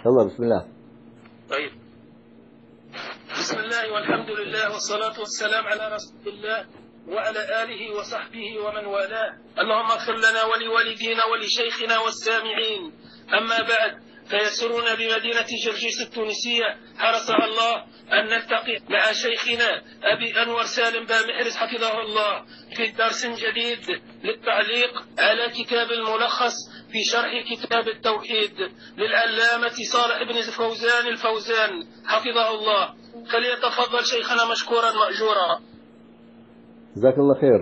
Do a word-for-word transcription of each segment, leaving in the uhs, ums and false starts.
تفضل. بسم الله. طيب، بسم الله والحمد لله والصلاة والسلام على رسول الله وعلى آله وصحبه ومن والاه. اللهم اغفر لنا ولوالدينا ولشيخنا والسامعين. أما بعد، فيسرنا بمدينة جرجيس التونسية حرسها الله أن نلتقي مع شيخنا أبي أنور سالم بامحرز حفظه الله في درس جديد للتعليق على كتاب الملخص في شرح كتاب التوحيد للعلامة صالح بن فوزان الفوزان حفظه الله. فليتفضل شيخنا مشكورا مأجورا. جزاك الله خير.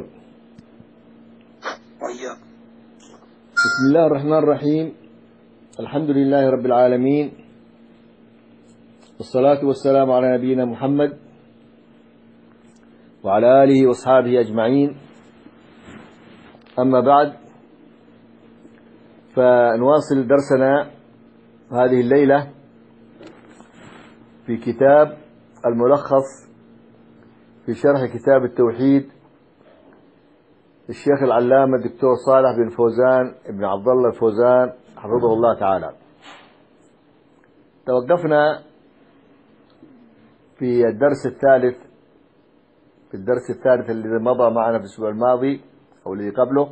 وإياك. بسم الله الرحمن الرحيم. الحمد لله رب العالمين، والصلاة والسلام على نبينا محمد وعلى آله وأصحابه أجمعين. أما بعد، فنواصل درسنا هذه الليلة في كتاب الملخص في شرح كتاب التوحيد الشيخ العلامة الدكتور صالح بن فوزان ابن عبد الله الفوزان حفظه الله تعالى. توقفنا في الدرس الثالث في الدرس الثالث الذي مضى معنا في الأسبوع الماضي أو الذي قبله،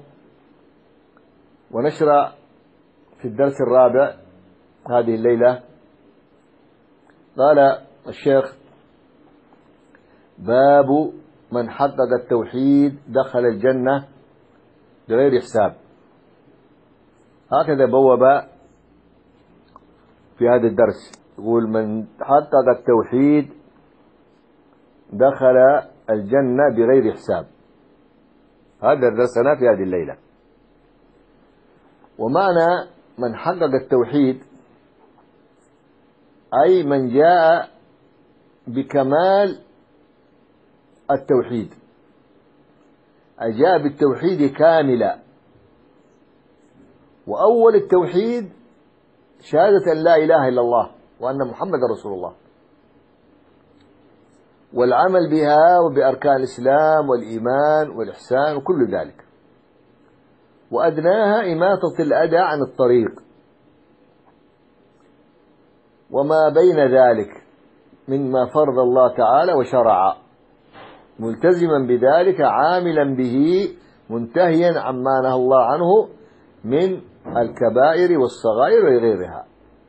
ونشرع في الدرس الرابع هذه الليلة. قال الشيخ: باب من حقق التوحيد دخل الجنة بغير حساب. هكذا بوب في هذا الدرس، يقول: من حقق التوحيد دخل الجنة بغير حساب. هذا درسنا في هذه الليلة. ومعنى من حقق التوحيد أي من جاء بكمال التوحيد، أي جاء بالتوحيد كاملا. وأول التوحيد شهادة أن لا إله إلا الله وأن محمد رسول الله، والعمل بها وبأركان الإسلام والإيمان والإحسان وكل ذلك. وأدناها إماطة الأذى عن الطريق، وما بين ذلك مما فرض الله تعالى وشرع، ملتزما بذلك عاملا به منتهيا عما نهى الله عنه من الكبائر والصغائر وغيرها.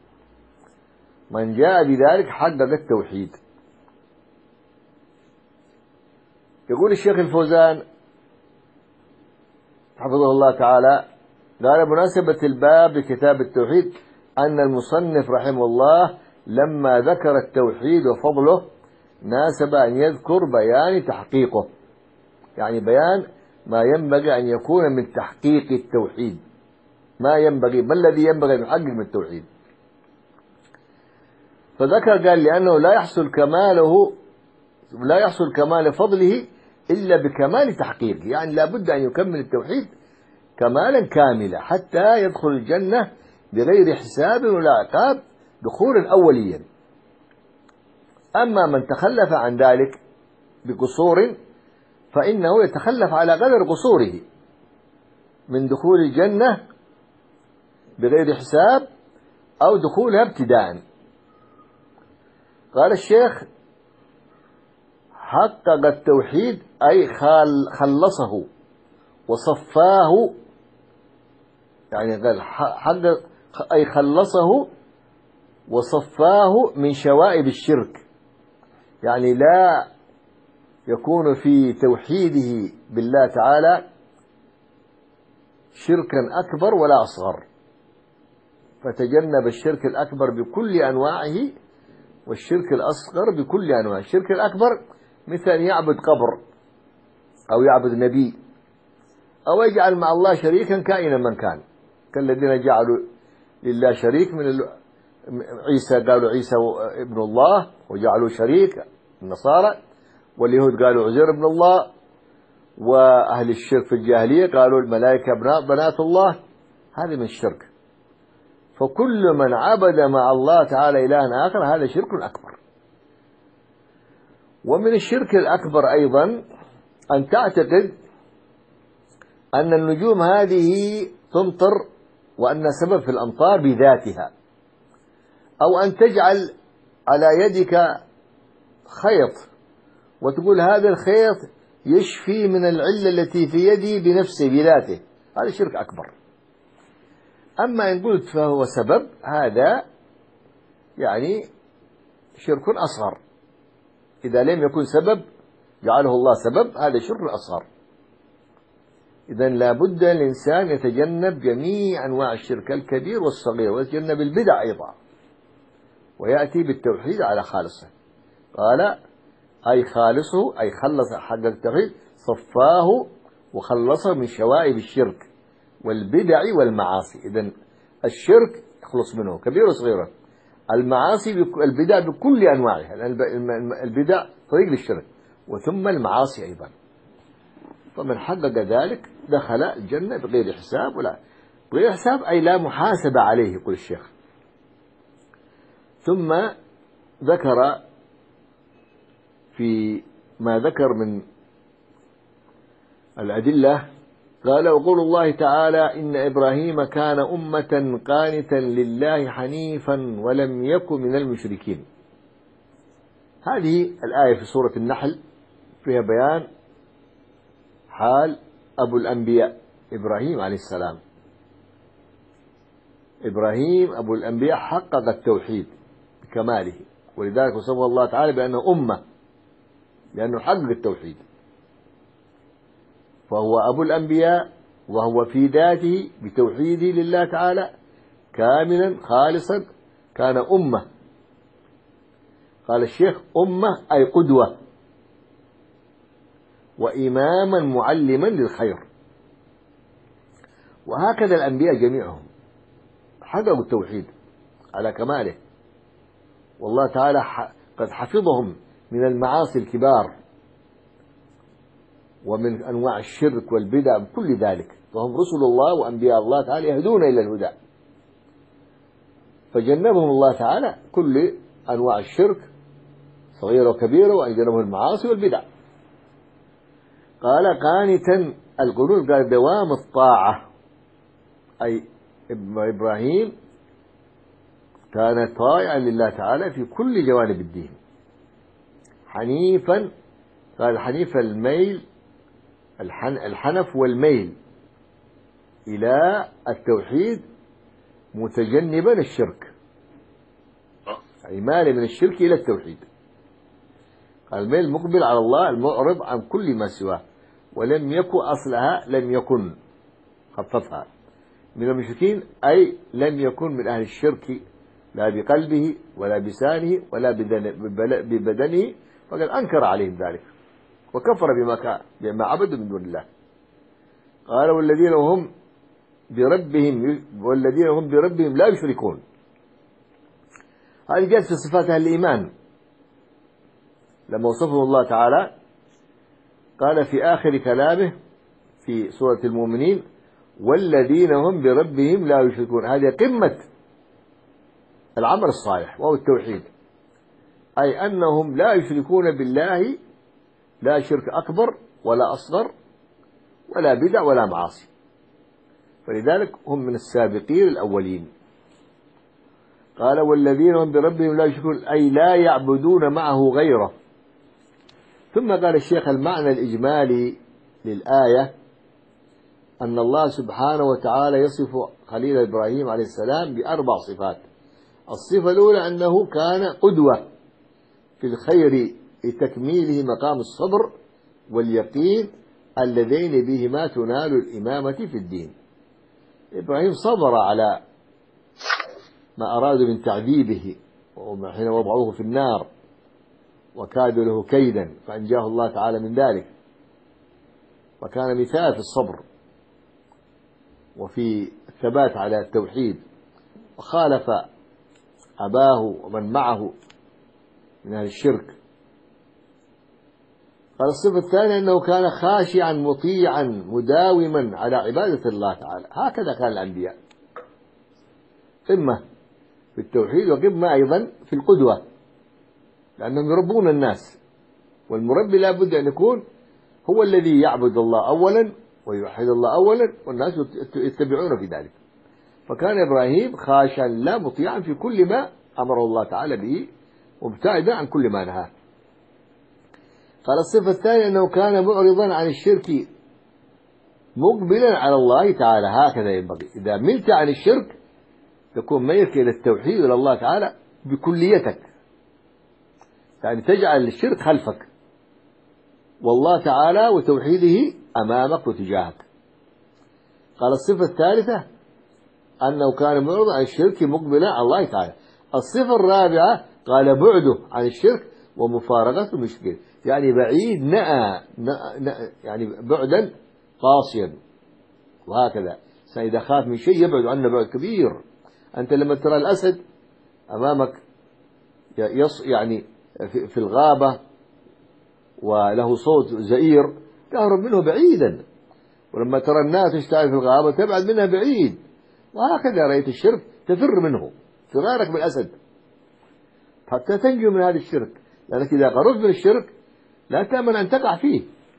من جاء بذلك حقق التوحيد. يقول الشيخ الفوزان حفظه الله تعالى: قال: مناسبة الباب لكتاب التوحيد أن المصنف رحمه الله لما ذكر التوحيد وفضله ناسب أن يذكر بيان تحقيقه، يعني بيان ما ينبغي أن يكون من تحقيق التوحيد، ما ينبغي ما الذي ينبغي أن يحقق من التوحيد. فذكر قال: لأنه لا يحصل كماله لا يحصل كمال فضله إلا بكمال تحقيقه، يعني لا بد أن يكمل التوحيد كمالا كاملا حتى يدخل الجنة بغير حساب ولا عقاب دخولا أوليا. أما من تخلف عن ذلك بقصور فإنه يتخلف على قدر قصوره من دخول الجنة بغير حساب أو دخولها ابتداء. قال الشيخ: حقق التوحيد أي خلصه وصفاه، يعني قال حقق أي خلصه وصفاه من شوائب الشرك، يعني لا يكون في توحيده بالله تعالى شركا أكبر ولا أصغر، فتجنب الشرك الأكبر بكل أنواعه والشرك الأصغر بكل أنواعه. الشرك الأكبر مثل أن يعبد قبر أو يعبد نبي أو يجعل مع الله شريكا كائنا من كان، كالذين جعلوا لله شريك من عيسى، قالوا عيسى ابن الله وجعلوا شريك النصارى، واليهود قالوا عزير ابن الله، وأهل الشرك في الجاهلية قالوا الملائكة بنات الله. هذا من الشرك. فكل من عبد مع الله تعالى إلها آخر هذا شرك أكبر. ومن الشرك الأكبر أيضا أن تعتقد أن النجوم هذه تمطر وأن سبب في الأمطار بذاتها، أو أن تجعل على يدك خيط وتقول هذا الخيط يشفي من العلة التي في يدي بنفسه بذاته، هذا شرك أكبر. أما إن قلت فهو سبب، هذا يعني شرك أصغر. إذا لم يكن سبب جعله الله سبب، هذا شرك أصغر. إذن لا بد الإنسان يتجنب جميع أنواع الشرك الكبير والصغير، ويتجنب البدع أيضا، ويأتي بالتوحيد على خالصه. قال أي خالصه، أي خلص حق التوحيد، صفاه وخلصه من شوائب الشرك والبدع والمعاصي. إذن الشرك يخلص منه كبير وصغير، المعاصي البدع بكل أنواعها، البدع طريق للشرك، وثم المعاصي أيضا. فمن حقق ذلك دخل الجنة بغير حساب، ولا بغير حساب أي لا محاسبة عليه، يقول الشيخ. ثم ذكر في ما ذكر من الأدلة، قال وقول الله تعالى إن إبراهيم كان أمة قانتا لله حنيفا ولم يكن من المشركين. هذه الآية في سورة النحل فيها بيان حال أبو الأنبياء إبراهيم عليه السلام. إبراهيم أبو الأنبياء حقق التوحيد بكماله، ولذلك وصفه الله تعالى بأنه أمة، لأنه حقق التوحيد، فهو أبو الأنبياء، وهو في ذاته بتوحيده لله تعالى كاملا خالصا كان أمة. قال الشيخ أمة أي قدوة وإماما معلما للخير. وهكذا الأنبياء جميعهم حققوا التوحيد على كماله، والله تعالى قد حفظهم من المعاصي الكبار ومن أنواع الشرك والبدع بكل ذلك، فهم رسل الله وأنبياء الله تعالى يهدون إلى الهدى، فجنبهم الله تعالى كل أنواع الشرك صغيرة وكبيرة، وأجنبهم المعاصي والبدع. قال قانتا، القنوت قال دوام الطاعة، أي إبراهيم كان طائعا لله تعالى في كل جوانب الدين. حنيفا، قال حنيف الميل، الحنف والميل إلى التوحيد، متجنبا الشرك، أي مال من الشرك إلى التوحيد. قال الميل مقبل على الله، المعرض عن كل ما سواه، ولم يكن أصلها لم يكن، خففها، من المشركين أي لم يكن من أهل الشرك، لا بقلبه ولا بلسانه ولا ببدنه، فقد أنكر عليهم ذلك وكفر بما كان بما عبدوا من دون الله. قال والذين هم بربهم والذين هم بربهم لا يشركون، هذه جاءت في صفات أهل الإيمان لما وصفهم الله تعالى. قال في آخر كلامه في سورة المؤمنين والذين هم بربهم لا يشركون، هذه قمة العمل الصالح وهو التوحيد، أي أنهم لا يشركون بالله، لا شرك أكبر ولا أصغر ولا بدع ولا معاصي، فلذلك هم من السابقين الأولين. قال والذين هم بربهم لا يشركون، أي لا يعبدون معه غيره. ثم قال الشيخ المعنى الإجمالي للآية أن الله سبحانه وتعالى يصف خليل إبراهيم عليه السلام بأربع صفات. الصفة الأولى أنه كان قدوة في الخير لتكميله مقام الصبر واليقين اللذين بهما تنال الإمامة في الدين. إبراهيم صبر على ما أرادوا من تعذيبه حين وضعوه في النار وكادوا له كيدا، فأنجاه الله تعالى من ذلك، وكان مثال في الصبر وفي الثبات على التوحيد، وخالف أباه ومن معه من أهل الشرك. قال الصفة الثانية أنه كان خاشعا مطيعا مداوما على عبادة الله تعالى، هكذا كان الأنبياء، قمة في التوحيد وقمة أيضا في القدوة، لأنهم يربون الناس، والمربي لا بد أن يكون هو الذي يعبد الله أولا ويوحد الله أولا، والناس يتبعون في ذلك. فكان إبراهيم خاشعا لا مطيعا في كل ما أمره الله تعالى به وابتعد عن كل ما نهاه. قال الصفة الثانية أنه كان معرضا عن الشرك مقبلا على الله تعالى. هكذا ينبغي، إذا ملت عن الشرك تكون ميلك إلى التوحيد إلى الله تعالى بكليتك، يعني تجعل الشرك خلفك والله تعالى وتوحيده أمامك وتجاهك. قال الصفة الثالثة أنه كان معرضا عن الشرك مقبلا على الله تعالى. الصفة الرابعة قال بعده عن الشرك ومفارقته المشركين، يعني بعيد نأى, نأى يعني بعدا قاسيا. وهكذا إذا خاف من شيء يبعد عنه بعد كبير. أنت لما ترى الأسد أمامك يعني في الغابة وله صوت زئير تهرب منه بعيدا، ولما ترى الناس تشتغل في الغابة تبعد منها بعيد. وهكذا رأيت الشرك تفر منه فرارك بالأسد حتى تنجو من هذا الشرك، لأنك إذا قربت من الشرك لا تأمن أن تقع فيه.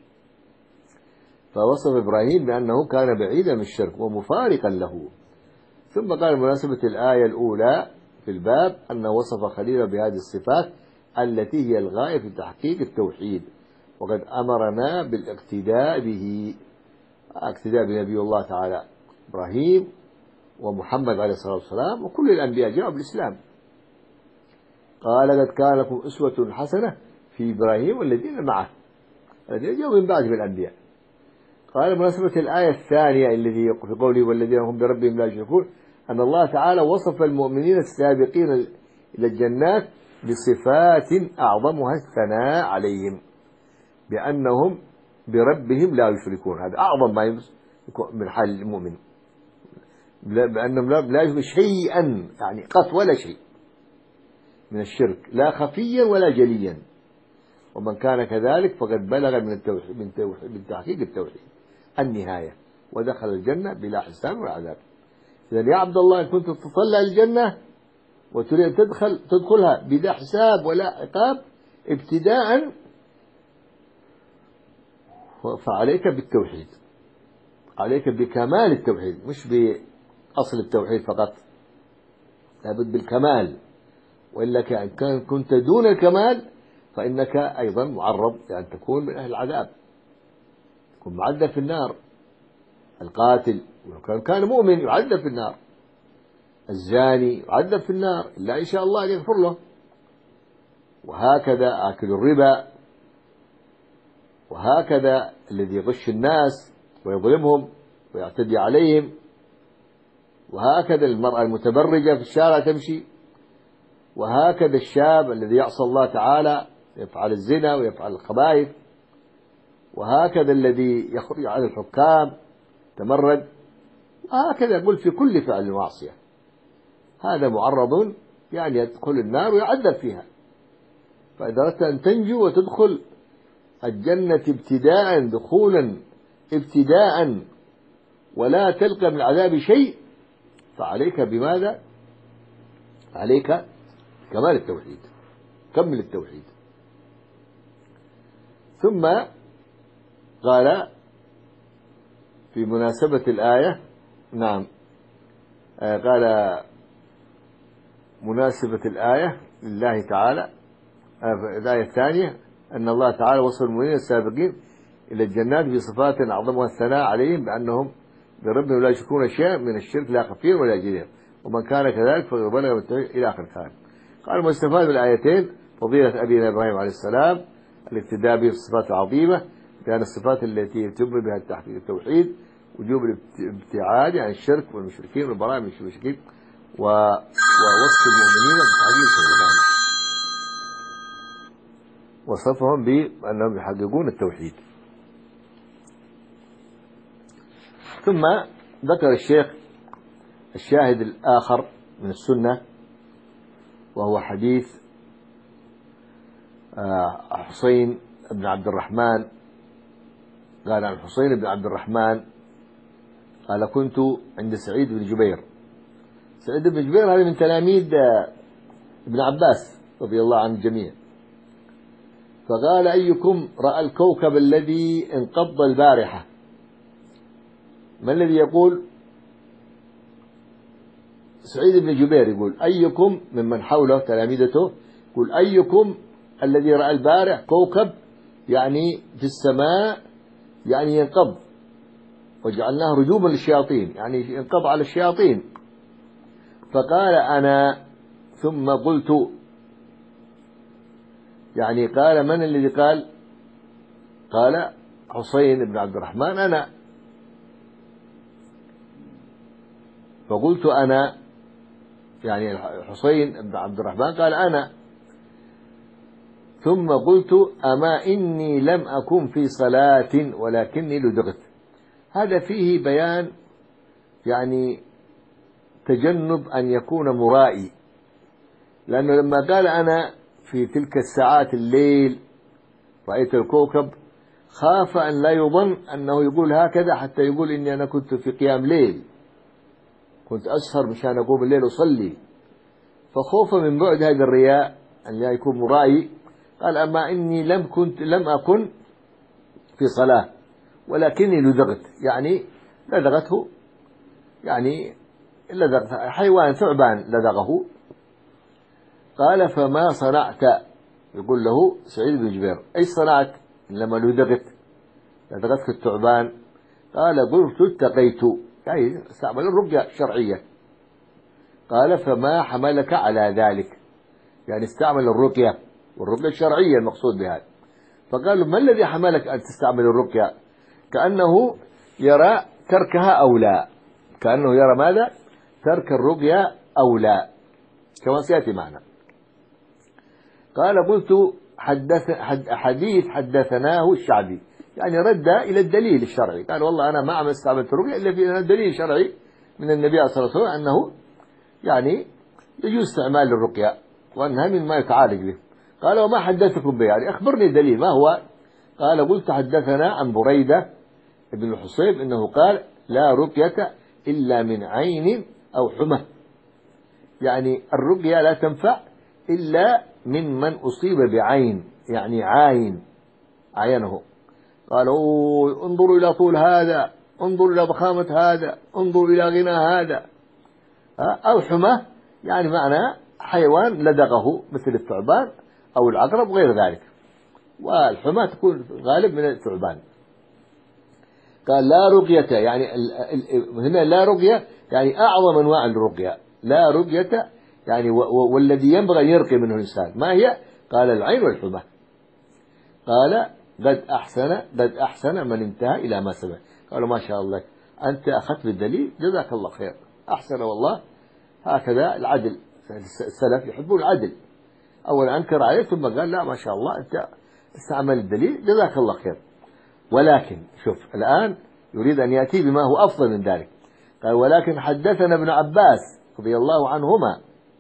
فوصف إبراهيم بأنه كان بعيدا من الشرك ومفارقا له. ثم قال مناسبة الآية الأولى في الباب أنه وصف خليله بهذه الصفات التي هي الغاية في تحقيق التوحيد، وقد أمرنا بالاقتداء به، اقتداء بنبي الله تعالى إبراهيم ومحمد عليه الصلاة والسلام وكل الأنبياء جاءوا بالإسلام. قال قد كان لكم أسوة حسنة في إبراهيم والذين معه الذين جاءوا من بعد بالأنبياء. قال مناسبة الآية الثانية التي في قوله والذين هم بربهم لا يشركون أن الله تعالى وصف المؤمنين السابقين إلى الجنات بصفات أعظمها الثناء عليهم بأنهم بربهم لا يشركون. هذا أعظم ما يكون من حال المؤمن، بأنهم لا يشركون شيئا، يعني قط ولا شيء من الشرك، لا خفيا ولا جليا. ومن كان كذلك فقد بلغ من التوحيد من, توحيد من تحقيق التوحيد النهاية ودخل الجنة بلا حساب ولا عذاب. إذا يا عبد الله إن كنت تطلع الجنة وتريد تدخل تدخلها بلا حساب ولا عقاب ابتداء فعليك بالتوحيد، عليك بكمال التوحيد مش بأصل التوحيد فقط، لابد بالكمال. وإلا كان كنت دون الكمال فإنك أيضا معرض لأن تكون من أهل العذاب، تكون معذب في النار. القاتل وكان كان مؤمن يعذب في النار، الزاني يعذب في النار إلا إن شاء الله أن يغفر له. وهكذا آكل الربا، وهكذا الذي يغش الناس ويظلمهم ويعتدي عليهم، وهكذا المرأة المتبرجة في الشارع تمشي، وهكذا الشاب الذي يعصى الله تعالى يفعل الزنا ويفعل الخبائث، وهكذا الذي يخرج على الحكام تمرد، وهكذا يقول في كل فعل معصية هذا معرض يعني يدخل النار ويعذب فيها. فإذا أردت أن تنجو وتدخل الجنة ابتداء دخولا ابتداء ولا تلقى من العذاب شيء فعليك بماذا؟ عليك كمال التوحيد، كمل التوحيد. ثم قال في مناسبة الآية نعم آه قال مناسبة الآية لله تعالى آه الآية الثانية أن الله تعالى وصف المؤمنين السابقين إلى الجنات بصفات أعظمها الثناء عليهم بأنهم بربهم لا يشركون شيئا من الشرك لا خفيا ولا جليا، ومن كان كذلك فقد بلغ من التوحيد إلى آخر الكلام. قال المستفاد بالآيتين فضيلة أبينا إبراهيم عليه السلام الاقتداء به في الصفات العظيمة، لأن الصفات التي يتم بها تحقيق التوحيد وجوب الابتعاد عن الشرك والمشركين والبراءة من المشركين ووصف المؤمنين بتحقيق التوحيد، وصفهم بأنهم يحققون التوحيد. ثم ذكر الشيخ الشاهد الآخر من السنة وهو حديث حسين بن عبد الرحمن. قال عن حسين بن عبد الرحمن قال كنت عند سعيد بن جبير. سعيد بن جبير هذا من تلاميذ ابن عباس رضي الله عن الجميع. فقال أيكم رأى الكوكب الذي انقض البارحة؟ ما الذي يقول؟ سعيد بن جبير يقول أيكم ممن حوله تلامذته، يقول أيكم الذي رأى البارح كوكب يعني في السماء يعني ينقض وجعلناه رجوما للشياطين يعني ينقض على الشياطين. فقال أنا، ثم قلت يعني قال من الذي قال؟ قال حسين بن عبد الرحمن أنا. فقلت أنا يعني حسين بن عبد الرحمن قال أنا. ثم قلت أما إني لم أكن في صلاة ولكني لدغت. هذا فيه بيان يعني تجنب أن يكون مرائي، لأنه لما قال أنا في تلك الساعات الليل رأيت الكوكب خاف أن لا يظن أنه يقول هكذا حتى يقول إني أنا كنت في قيام ليل، كنت أسهر مشان أقوم الليل أصلي، فخوف من بعد هذا الرياء أن لا يكون مرائي قال أما إني لم كنت لم أكن في صلاة ولكني لدغت، يعني لدغته يعني لدغت حيوان ثعبان لدغه. قال فما صنعت؟ يقول له سعيد بن جبير أي صنعت لما لدغت لدغتك الثعبان؟ قال قلت اتقيت، يعني استعمل الرقية الشرعية. قال فما حملك على ذلك؟ يعني استعمل الرقية والرقية الشرعية المقصود بها. فقال ما الذي حملك أن تستعمل الرقية؟ كأنه يرى تركها أو لا، كأنه يرى ماذا؟ ترك الرقية أو لا، كما سيأتي معنا. قال قلت حدث حديث حدثناه الشعبي، يعني رد إلى الدليل الشرعي، قال والله أنا ما استعملت الرقية إلا في دليل شرعي من النبي صلى الله عليه وسلم أنه يعني يجوز استعمال الرقية وأنها مما يتعالج به. قال وما حدثكم به؟ يعني أخبرني الدليل ما هو؟ قال قلت حدثنا عن بريدة ابن الحصيب إنه قال لا رقية إلا من عين أو حمى، يعني الرقية لا تنفع إلا من من أصيب بعين، يعني عاين عينه. قالوا انظروا إلى طول هذا، انظروا إلى ضخامة هذا، انظروا إلى غنى هذا. أو حمى يعني معنى حيوان لدغه مثل الثعبان أو العقرب وغير ذلك، والحمى تكون غالب من الثعبان. قال لا رقية، يعني هنا لا رقية يعني أعظم أنواع الرقية، لا رقية يعني والذي ينبغي أن يرقي منه الإنسان ما هي؟ قال العين والحمى. قال قد أحسن قد أحسن من انتهى إلى ما سمع. قالوا ما شاء الله أنت أخذت بالدليل جزاك الله خير، أحسن والله، هكذا العدل، السلف يحبون العدل. أولا أنكر عليه ثم قال لا ما شاء الله أنت استعمل الدليل جزاك الله خير. ولكن شوف الآن يريد أن يأتي بما هو أفضل من ذلك. قال ولكن حدثنا ابن عباس رضي الله عنهما،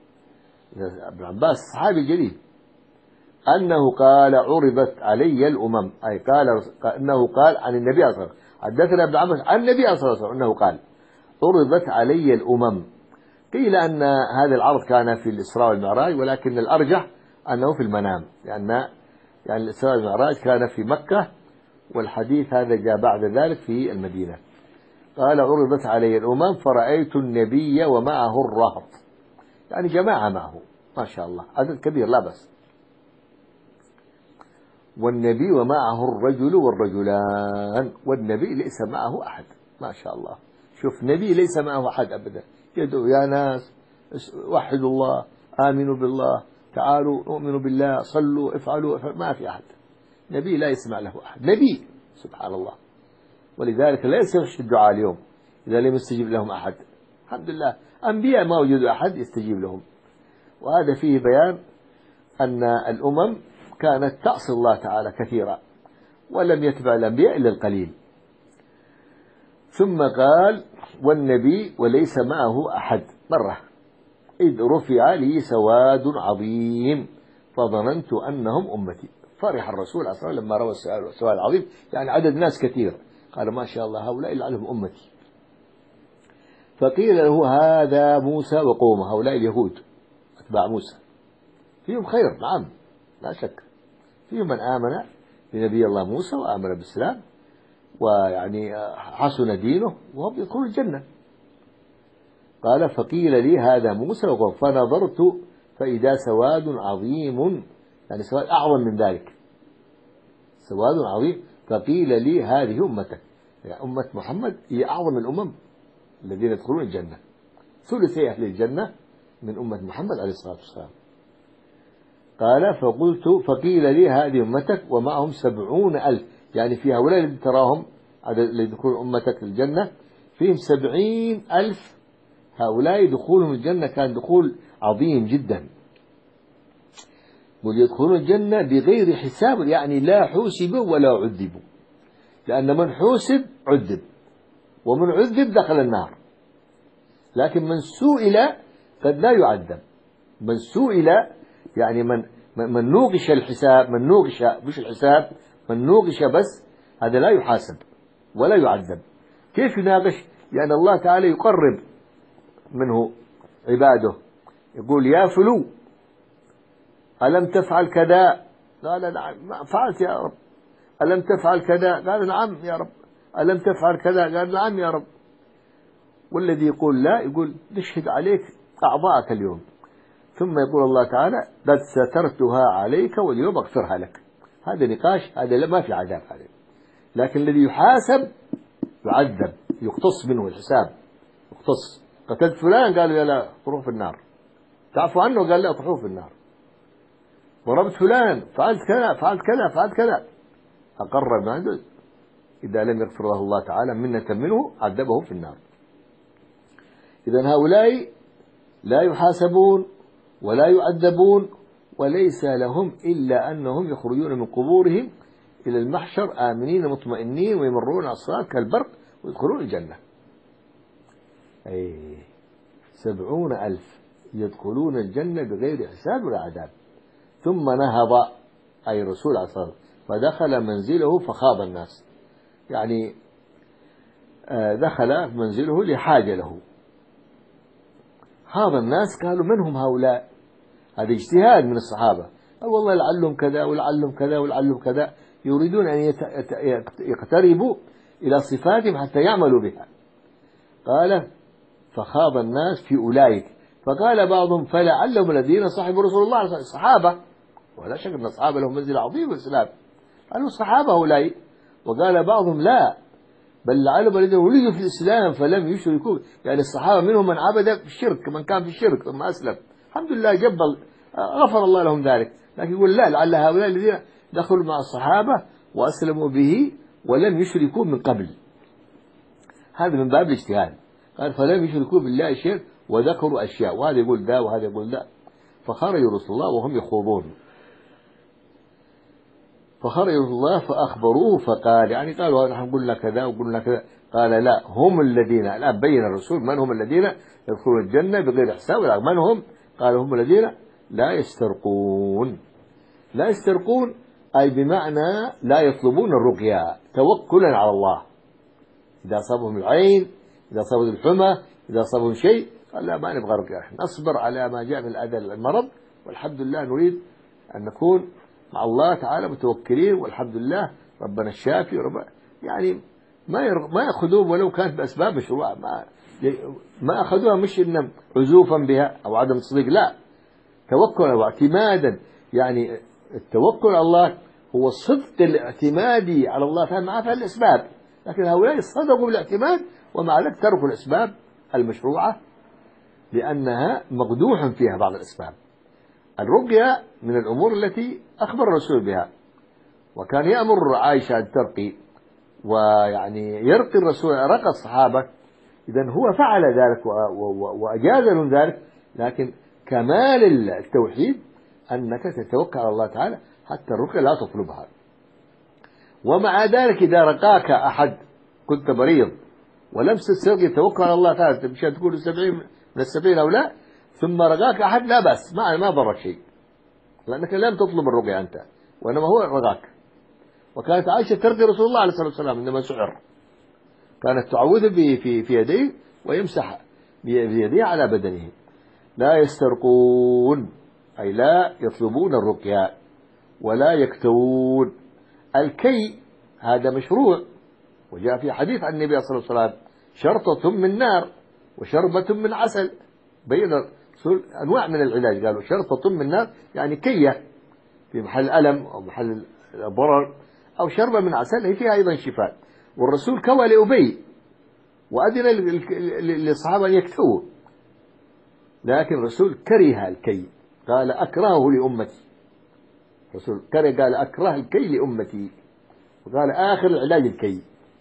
ابن عباس صحابي جليل، أنه قال عرضت علي الأمم، أي قال أنه قال عن النبي صلى الله عليه وسلم، حدثنا ابن عباس عن النبي صلى الله عليه وسلم أنه قال عرضت علي الأمم. قيل أن هذا العرض كان في الإسراء والمعراج، ولكن الأرجح أنه في المنام، لأن يعني الإسراء والمعراج كان في مكة والحديث هذا جاء بعد ذلك في المدينة. قال عرضت علي الأمم فرأيت النبي ومعه الرهط، يعني جماعة معه ما شاء الله عدد كبير لا بس، والنبي ومعه الرجل والرجلان، والنبي ليس معه أحد ما شاء الله. شوف نبي ليس معه أحد أبدا، يدعو يا ناس وحدوا الله آمنوا بالله تعالوا نؤمن بالله صلوا افعلوا, افعلوا ما في أحد، نبي لا يسمع له أحد، نبي سبحان الله. ولذلك لا يصح الدعاء اليوم إذا لم يستجيب لهم أحد، الحمد لله أنبياء ما وجد أحد يستجيب لهم. وهذا فيه بيان أن الأمم كانت تعصي الله تعالى كثيرا ولم يتبع الأنبياء إلا القليل. ثم قال والنبي وليس معه أحد مرة إذ رفع لي سواد عظيم فظننت أنهم أمتي. فرح الرسول عليه الصلاة والسلام لما روى السواد العظيم، يعني عدد ناس كثير، قال ما شاء الله هؤلاء لعلهم أمتي. فقيل له هذا موسى وقومه، هؤلاء اليهود أتباع موسى فيهم خير نعم لا شك، فيهم من آمن بنبي الله موسى وآمن بالإسلام ويعني حسن دينه وهم يدخلون الجنة. قال فقيل لي هذا موسى، فنظرت فإذا سواد عظيم، يعني سواد أعظم من ذلك، سواد عظيم. فقيل لي هذه أمتك، يعني أمة محمد هي أعظم الأمم الذين يدخلون الجنة، ثلثي أهل الجنة من أمة محمد عليه الصلاة والسلام. قال فقلت فقيل لي هذه أمتك ومعهم سبعون ألف، يعني في هؤلاء الذين تراهم اللي يدخلون أمتك الجنة فيهم سبعين ألف، هؤلاء دخولهم الجنة كان دخول عظيم جدا. ويدخلون الجنة بغير حساب، يعني لا حوسبوا ولا عذبوا، لأن من حوسب عذب ومن عذب دخل النار، لكن من سئل قد لا يعذب. من سئل يعني من من نوقش الحساب، من نوقش مش الحساب، من نوقش بس، هذا لا يحاسب ولا يعذب. كيف يناقش؟ يعني الله تعالى يقرب منه عباده، يقول يا فلو ألم تفعل كذا؟ قال نعم. فعلت يا رب. ألم تفعل كذا؟ قال نعم يا رب. ألم تفعل كذا؟ قال نعم يا رب. والذي يقول لا يقول نشهد عليك أعضاءك اليوم، ثم يقول الله تعالى قد سترتها عليك واليوم أغفرها لك. هذا نقاش، هذا ما في عذاب عليه. لكن الذي يحاسب يعذب، يقتص منه الحساب، يقتص. قتلت فلان، قالوا يا لا طروه في النار. تعفو عنه، قال لا طروه في النار. ضربت فلان، فعلت كذا فعلت كذا فعلت كذا، أقر ما عنده، إذا لم يغفر له الله تعالى منة منه عذبه في النار. إذن هؤلاء لا يحاسبون ولا يعذبون، وليس لهم إلا أنهم يخرجون من قبورهم إلى المحشر آمنين مطمئنين ويمرون على الصراط كالبرق ويدخلون الجنة. أي سبعون ألف يدخلون الجنة بغير حساب ولا عذاب. ثم نهض أي الرسول عليه الصلاة والسلام فدخل منزله فخاض الناس، يعني دخل منزله لحاجة له. خاض الناس، قالوا من هم هؤلاء؟ هذا اجتهاد من الصحابة، أو والله لعلهم كذا ولعلهم كذا ولعلهم كذا، يريدون أن يقتربوا إلى صفاتهم حتى يعملوا بها. قال فخاض الناس في أولئك، فقال بعضهم فلعلهم الذين صحبوا رسول الله عليه الصلاة والسلام، الصحابة، ولا شك أن الصحابة لهم منزل عظيم في الإسلام، قالوا الصحابة أولئك. وقال بعضهم لا، بل لعلهم الذين ولدوا في الإسلام فلم يشركوا، يعني الصحابة منهم من عبد في الشرك، من كان في الشرك ثم أسلم، الحمد لله جبل غفر الله لهم ذلك. لكن يقول لا، لعل هؤلاء الذين دخلوا مع الصحابة وأسلموا به ولم يشركوا من قبل، هذا من باب الاجتهاد. قال فلم يشركوا بالله شيء وذكروا أشياء، وهذا يقول ذا وهذا يقول ذا، فخرجوا رسول الله وهم يخوضون. فخرج رسول الله فأخبروه فقال، يعني قالوا نحن قلنا كذا وقلنا كذا، قال لا، هم الذين، الآن بين الرسول من هم الذين يدخلون الجنة بغير حساب. من هم؟ قالوا هم الذين لا يسترقون. لا يسترقون أي بمعنى لا يطلبون الرقية، توكلا على الله. إذا أصابهم العين، إذا أصابهم الحمى، إذا أصابهم شيء، قال لا ما نبغى رقية، نصبر على ما جاء من الأذى المرض، والحمد لله نريد أن نكون مع الله تعالى متوكلين، والحمد لله ربنا الشافي. رب يعني ما ما يأخذوه ولو كانت بأسباب مشروعة، ما ما أخذوها مش إن عزوفا بها أو عدم تصديق، لا، توكلا واعتمادا. يعني التوكل على الله هو صدق الاعتماد على الله تعالى مع فعل الأسباب، لكن هؤلاء صدقوا بالاعتماد ومع ذلك تركوا الأسباب المشروعة لأنها مقدوح فيها بعض الأسباب. الرقية من الأمور التي أخبر الرسول بها، وكان يأمر عائشة أن ترقي، ويعني يرقي الرسول، رقى الصحابة. إذن هو فعل ذلك وأجاز لهم ذلك، لكن كمال التوحيد أنك تتوكل على الله تعالى، حتى الرقية لا تطلبها. ومع ذلك إذا رقاك أحد، كنت مريض ولمس السرق، توكل على الله تعالى، مش تقول السبعين من السبعين أو لا، ثم رقاك أحد، لا بأس، ما ما ضرك شيء، لأنك لم تطلب الرقية أنت، وإنما هو رقاك. وكانت عائشة ترقي رسول الله عليه الصلاة والسلام عندما سعر، كانت تعوذ في في في يديه ويمسح بيديه على بدنه. لا يسترقون أي لا يطلبون الرقية ولا يكتوون. الكي هذا مشروع، وجاء في حديث عن النبي صلى الله عليه وسلم شرطة من نار، وشربة من عسل. بين أنواع من العلاج، قالوا شرطة من نار يعني كية في محل ألم أو محل ضرر، أو شربة من عسل هي فيها أيضا شفاء. والرسول كوى لأبي وأذن للصحابة أن يكتووا، لكن الرسول كره الكي، قال أكرهه لأمتي. الرسول كره، قال أكره الكي لأمتي، وقال آخر العلاج الكي.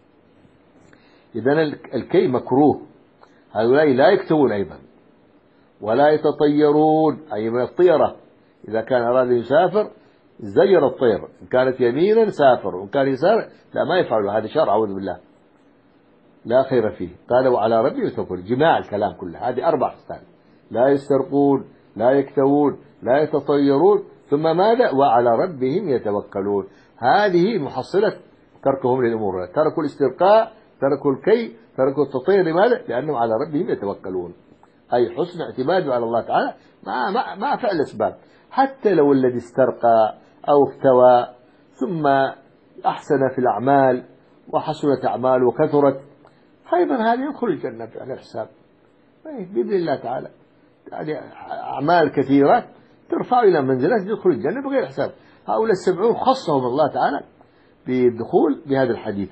إذن الكي مكروه، هؤلاء لا يكتوون أيضا ولا يتطيرون، أي من الطيرة. إذا كان أراد يسافر زير الطير، إن كانت يمينا سافر وإن كان يسار لا، ما يفعل، هذا شر أعوذ بالله لا خير فيه. قال وعلى ربي يتوكل، جماع الكلام كله. هذه أربع خصال: لا يسترقون، لا يكتوون، لا يتطيرون، ثم ماذا؟ وعلى ربهم يتوكلون. هذه محصلة تركهم للأمور، تركوا الاسترقاء، تركوا الكي، تركوا التطير. لماذا؟ لأنهم على ربهم يتوكلون، أي حسن اعتماده على الله تعالى مع, مع, مع فعل الأسباب. حتى لو الذي استرقى أو اكتوى ثم أحسن في الأعمال وحسنت أعماله وكثرت، أيضا هذا يدخل الجنة على الحساب بإذن الله تعالى. يعني أعمال كثيرة ترفع إلى منزلات يدخل الجنة بغير حساب. هؤلاء السبعون خصهم الله تعالى بالدخول بهذا الحديث.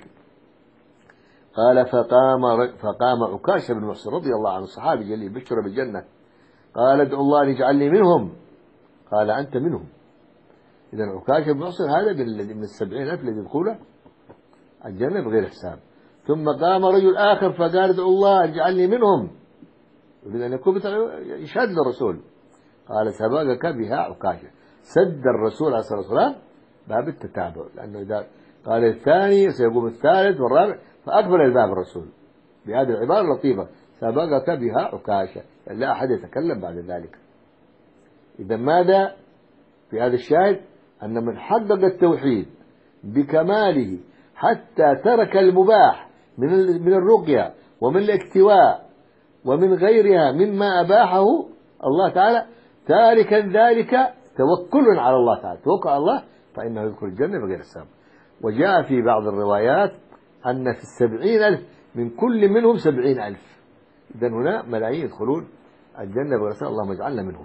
قال فقام فقام عكاشة بن محصن رضي الله عنه، الصحابي جليل بشر بالجنة، قال ادعو الله أن يجعلني منهم. قال أنت منهم. إذن عكاشة بن محصن هذا من السبعين ألف الذي يدخل الجنة بغير حساب. ثم قام رجل آخر فقال ادعو الله أن يجعلني منهم، يريد أن يكون يشهد للرسول. قال سبقك بها عكاشة. سد الرسول عليه الصلاة والسلام باب التتابع، لأنه إذا قال الثاني سيقوم الثالث والرابع، فأقبل الباب الرسول بهذه العبارة اللطيفة: سبقك بها عكاشة، يعني لا أحد يتكلم بعد ذلك. إذا ماذا في هذا الشاهد؟ أن من حقق التوحيد بكماله حتى ترك المباح من من الرقية ومن الاكتواء ومن غيرها مما أباحه الله تعالى، تاركا ذلك توكل على الله تعالى، توكل على الله، فإنه يدخل الجنة بغير حساب. وجاء في بعض الروايات أن في السبعين ألف من كل منهم سبعين ألف. إذن هنا ملايين يدخلون الجنة بغير حساب، اللهم اجعلنا منهم.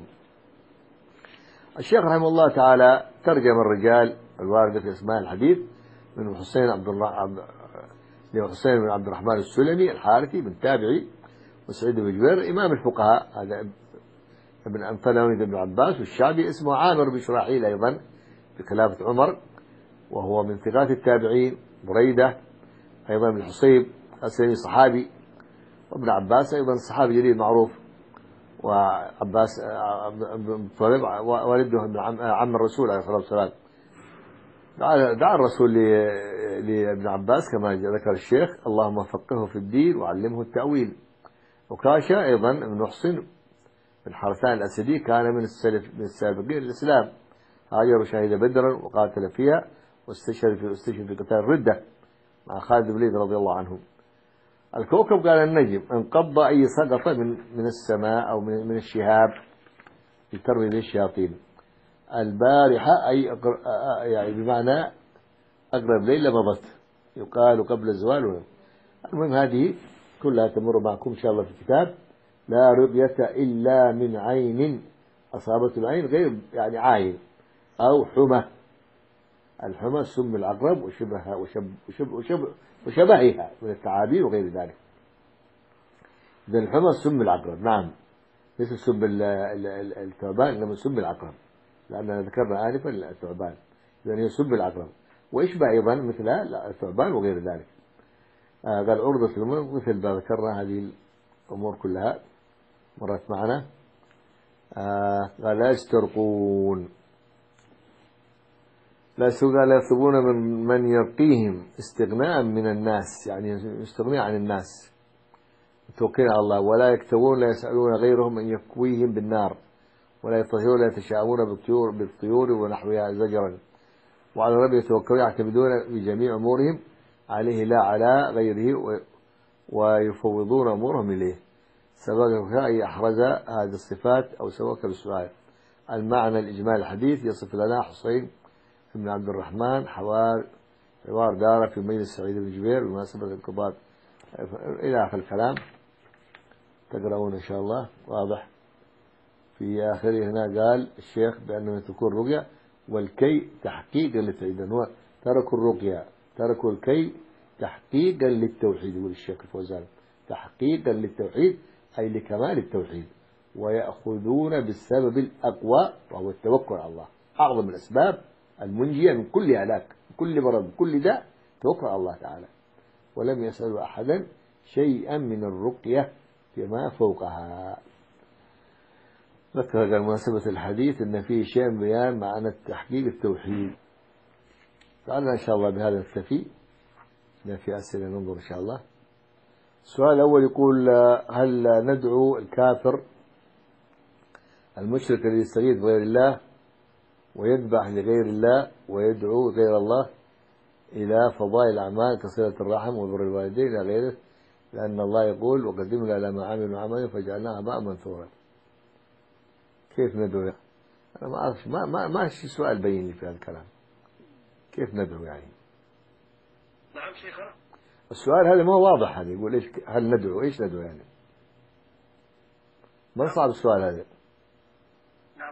الشيخ رحمه الله تعالى ترجم الرجال الواردة في أسماء الحديث من حسين عبد الله عبد حسين بن عبد الرحمن السلمي الحارثي بن تابعي، وسعيد بن جبير إمام الفقهاء، هذا ابن أنفلوني بن عباس. والشعبي اسمه عامر بن شراحيل أيضا في خلافة عمر، وهو من ثقات التابعين. بريدة أيضا بن حصيب السلمي صحابي، وابن عباس أيضا صحابي جليل معروف، وعباس بن طالب والده عم الرسول عليه الصلاة والسلام. دعا الرسول لابن عباس كما ذكر الشيخ: اللهم فقهه في الدين وعلمه التأويل. وكاشة أيضا بن محصن بن حرثان الأسدي كان من السلف من السابقين الإسلام، هاجر وشهد بدرا وقاتل فيها، واستشهد في استشهد في قتال الردة مع خالد بن الوليد رضي الله عنه. الكوكب قال النجم انقض أي سقط من من السماء أو من من الشهاب لترمي به الشياطين. البارحة أي أقر... يعني بمعنى أقرب ليلة مضت، يقال قبل الزوال. المهم هذه كلها تمر معكم إن شاء الله في الكتاب. لا رقية إلا من عين أصابت العين، غير يعني عين أو حمى. الحمى سم العقرب وشبهها وشب وشب وشب وشبهها من التعابير وغير ذلك. إذا الحمى سم العقرب، نعم، ليس سم الثعبان إنما سم العقرب، لأننا ذكرنا آنفا الثعبان، إذا هي سم العقرب. ويشبه أيضا مثلها الثعبان وغير ذلك. آه قال عرضة الموت مثل ما ذكرنا هذه الأمور كلها مرت معنا. آه قال لا يسترقون، لا قال يطلبون من من يرقيهم استغناء من الناس، يعني يستغني عن الناس، توكلين على الله. ولا يكتوون، لا يسألون غيرهم أن يكويهم بالنار، ولا يطهرون، لا يتشاءمون بالطيور بالطيور ونحوها زجرا. وعلى ربهم يتوكلون، يعتمدون بجميع أمورهم عليه لا على غيره، ويفوضون أمورهم إليه. سبق أي أحرز هذه الصفات أو سبق بالسؤال. المعنى الإجمال الحديث يصف لنا حسين بن عبد الرحمن حوار حوار دار في مجلس سعيد بن جبير بمناسبة الانقباض إلى آخر الكلام. تقرؤون إن شاء الله. واضح. في آخره هنا قال الشيخ بأنه تكون رقية والكي تحقيقا للتوحيد. هو تركوا الرقية، تركوا الكي تحقيقا للتوحيد. يقول الشيخ الفوزان تحقيقا للتوحيد أي لكمال التوحيد، ويأخذون بالسبب الأقوى وهو التوكل على الله. أعظم الأسباب المنجية من كل هلاك، من كل مرض، من كل داء، توكل على الله تعالى. ولم يسألوا أحدا شيئا من الرقية فيما فوقها. ذكر قال مناسبة الحديث أن فيه شيء من بيان معنى تحقيق التوحيد. تعالنا إن شاء الله بهذا نكتفي. إذا في أسئلة ننظر إن شاء الله. السؤال الأول يقول هل ندعو الكافر المشرك الذي يستغيث بغير الله ويذبح لغير الله ويدعو غير الله إلى فضائل الأعمال كصلة الرحم وبر الوالدين إلى غيره، لأن الله يقول وقدمنا إلى ما عملوا عملا فجعلناها هباء منثورا. كيف ندعو؟ أنا ما أعرف، ما ما ما شيء سؤال بين لي في هذا الكلام. كيف ندعو يعني؟ نعم شيخنا. السؤال هذا ما هو واضح. هذا يقول إيش هل ندعو؟ إيش ندعو يعني؟ ما صعب السؤال هذا. نعم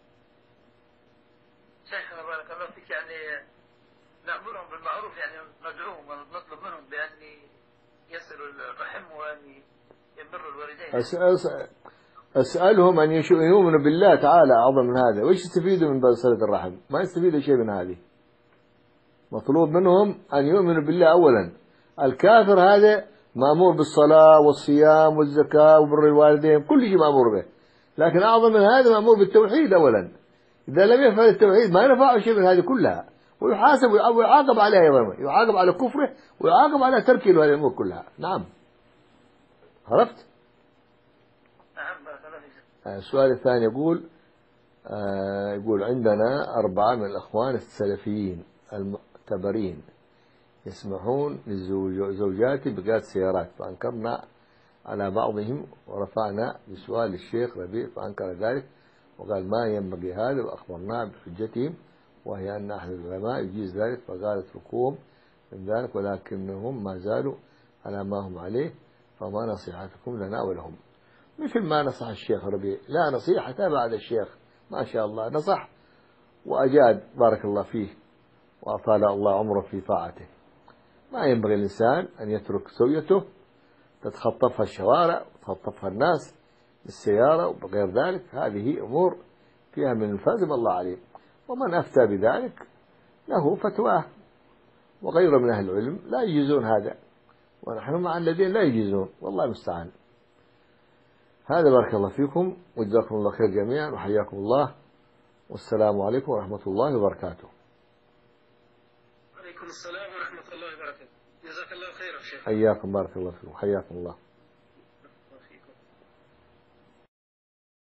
شيخنا بارك الله فيك، يعني نأمرهم بالمعروف، يعني ندعوهم ونطلب منهم بأن يصلوا الرحم وأن يبروا الوالدين. أسأل أسألهم أن يؤمنوا بالله تعالى أعظم من هذا. وإيش يستفيدوا من صلة الرحم؟ ما يستفيدوا شيء من هذه. مطلوب منهم أن يؤمنوا بالله أولا. الكافر هذا مأمور بالصلاة والصيام والزكاة وبر الوالدين، كل شيء مأمور به، لكن أعظم من هذا مأمور بالتوحيد أولا. إذا لم يفعل التوحيد ما ينفعه شيء من هذه كلها، ويحاسب ويعاقب عليها أيضا، يعاقب على كفره ويعاقب على تركه لهذه الأمور كلها. نعم عرفت؟ السؤال الثاني يقول آه يقول عندنا أربعة من الأخوان السلفيين المعتبرين يسمحون للزوجات بقيادة سيارات، فأنكرنا على بعضهم ورفعنا بسؤال الشيخ ربيع فأنكر ذلك وقال ما ينبغي هذا، وأخبرناه بحجتهم وهي أن أحد العلماء يجيز ذلك، فقال اتركوهم من ذلك ولكنهم ما زالوا على ما هم عليه، فما نصيحتكم لنا ولهم؟ مثل ما نصح الشيخ ربيع، لا نصيحة بعد الشيخ ما شاء الله نصح وأجاد بارك الله فيه وأطال الله عمره في طاعته. ما ينبغي الإنسان أن يترك زوجته تتخطفها الشوارع وتخطفها الناس بالسيارة وبغير ذلك، هذه أمور فيها من الفازم الله عليه، ومن أفتى بذلك له فتواه، وغيره من أهل العلم لا يجيزون هذا، ونحن مع الذين لا يجيزون، والله المستعان. هذا بارك الله فيكم وجزاكم الله خير جميعا وحياكم الله، والسلام عليكم ورحمة الله وبركاته. وعليكم السلام ورحمة الله وبركاته. جزاك الله خيرا شيخ. حياكم بارك الله فيكم حياكم الله.